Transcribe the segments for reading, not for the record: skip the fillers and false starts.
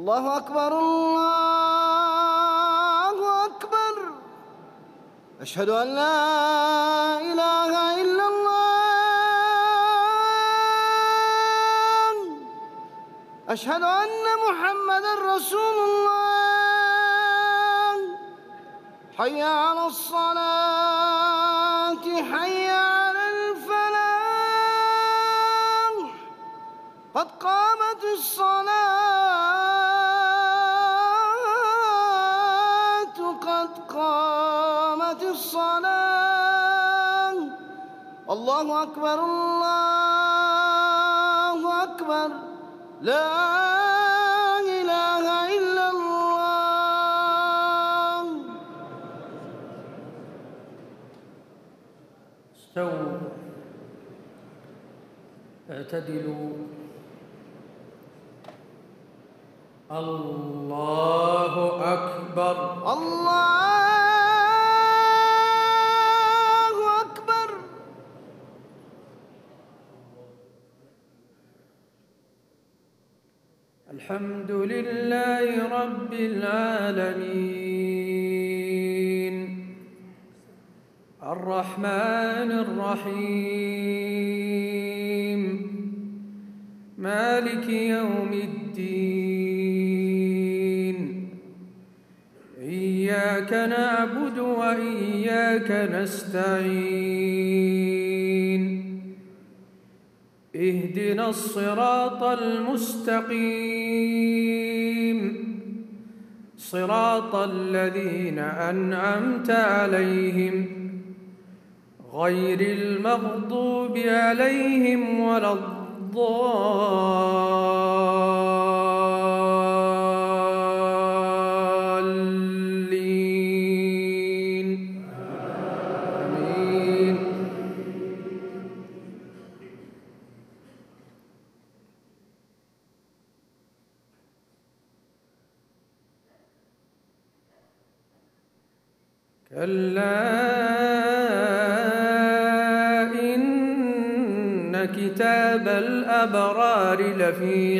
الله أكبر الله أكبر. أشهد أن لا إله إلا الله. أشهد أن محمدًا رسول الله. حي على الصلاة حي على الفلاح. قد قامت الصلاة قد قامت الصلاة. الله أكبر الله أكبر. لا إله إلا الله. استووا اعتدلوا. الله أكبر الله أكبر. الحمد لله رب العالمين الرحمن الرحيم مالك يوم الدين. إياك نعبد وإياك نستعين. اهدنا الصراط المستقيم صراط الذين أنعمت عليهم غير المغضوب عليهم ولا الضالين. آمين. كلا إن كتاب الأبرار لفي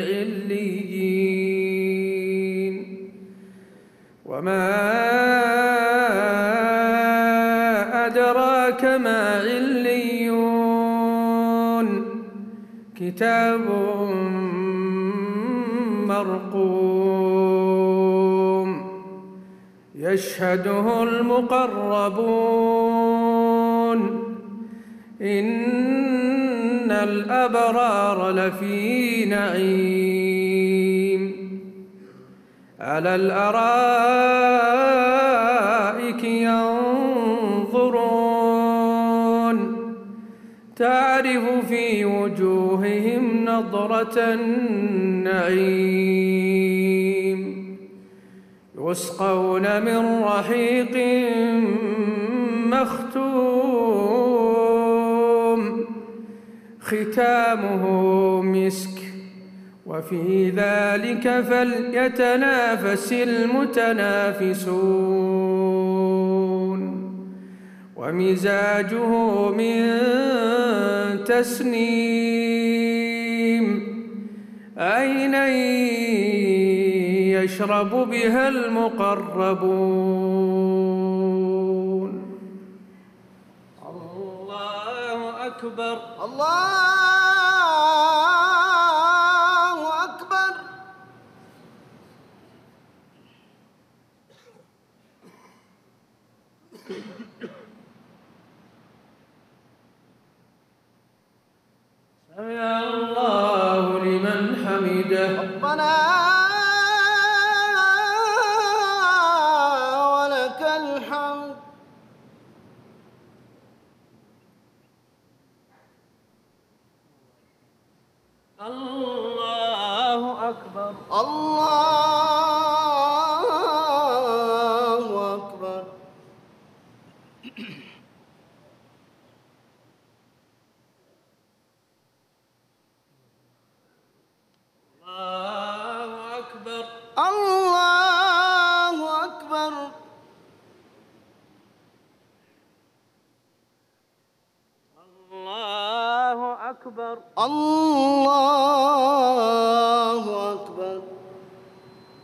عليين. وما أدراك ما عليون. كتاب مرقوم يشهده المقربون. إن الأبرار لفي نعيم على الأرائك ينظرون. تعرف في وجوههم نضرة النعيم. يسقون من رحيق مختوم ختامه مسك. وفي ذلك فليتنافس المتنافسون. ومزاجه من تسنيم. عينا يشرب بها المقربون. الله أكبر الله أكبر. سمع الله لمن حمده. ربنا ولك الحمد. الله أكبر الله أكبر. الله أكبر الله أكبر. الله أكبر الله أكبر.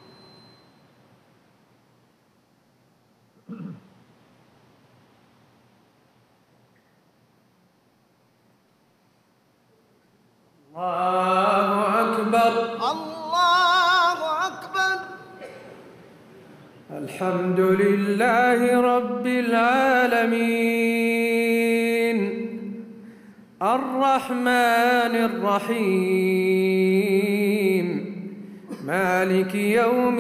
الله أكبر. الله أكبر. الحمد لله رب العالمين الرحمن الرحيم مالك يوم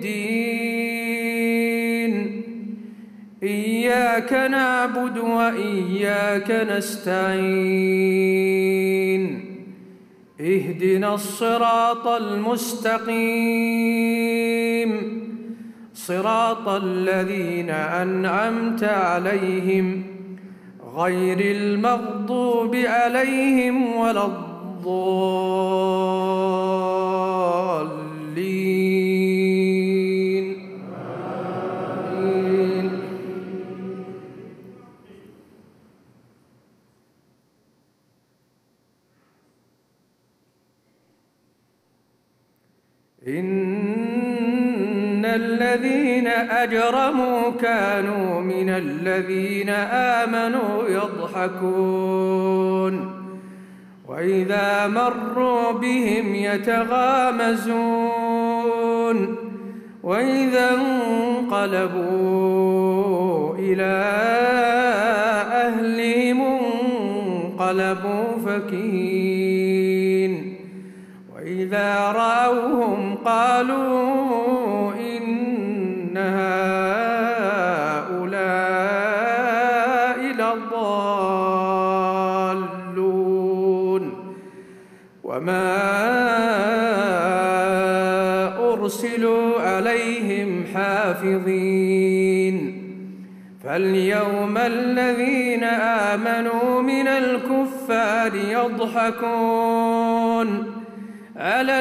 الدين إياك نعبد وإياك نستعين اهدنا الصراط المستقيم صراط الذين أنعمت عليهم غير المغضوب عليهم ولا الضالين آمين. إن الذين أجرموا كانوا من الذين آمنوا يضحكون وإذا مروا بهم يتغامزون وإذا انقلبوا إلى أهلهم انقلبوا فكهين وإذا رأوهم قالوا إن هؤلاء لضالون وما أرسلوا عليهم حافظين فاليوم الذين آمنوا من الكفار يضحكون على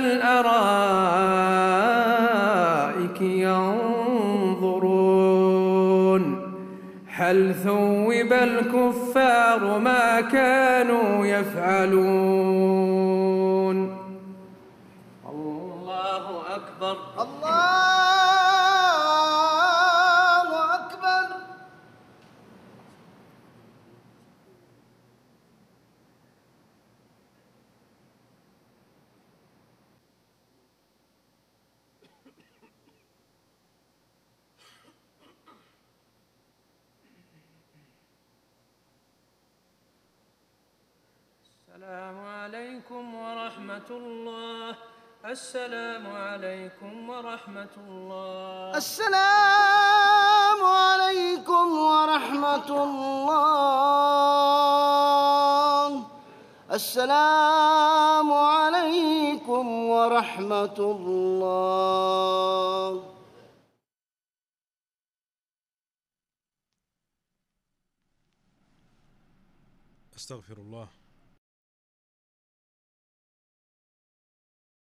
الأرائك ينظرون هل ثوب الكفار ما كانوا يفعلون الله أكبر. الله أكبر. السلام عليكم ورحمة الله. السلام عليكم ورحمة الله. السلام عليكم ورحمة الله. السلام عليكم ورحمة الله. أستغفر الله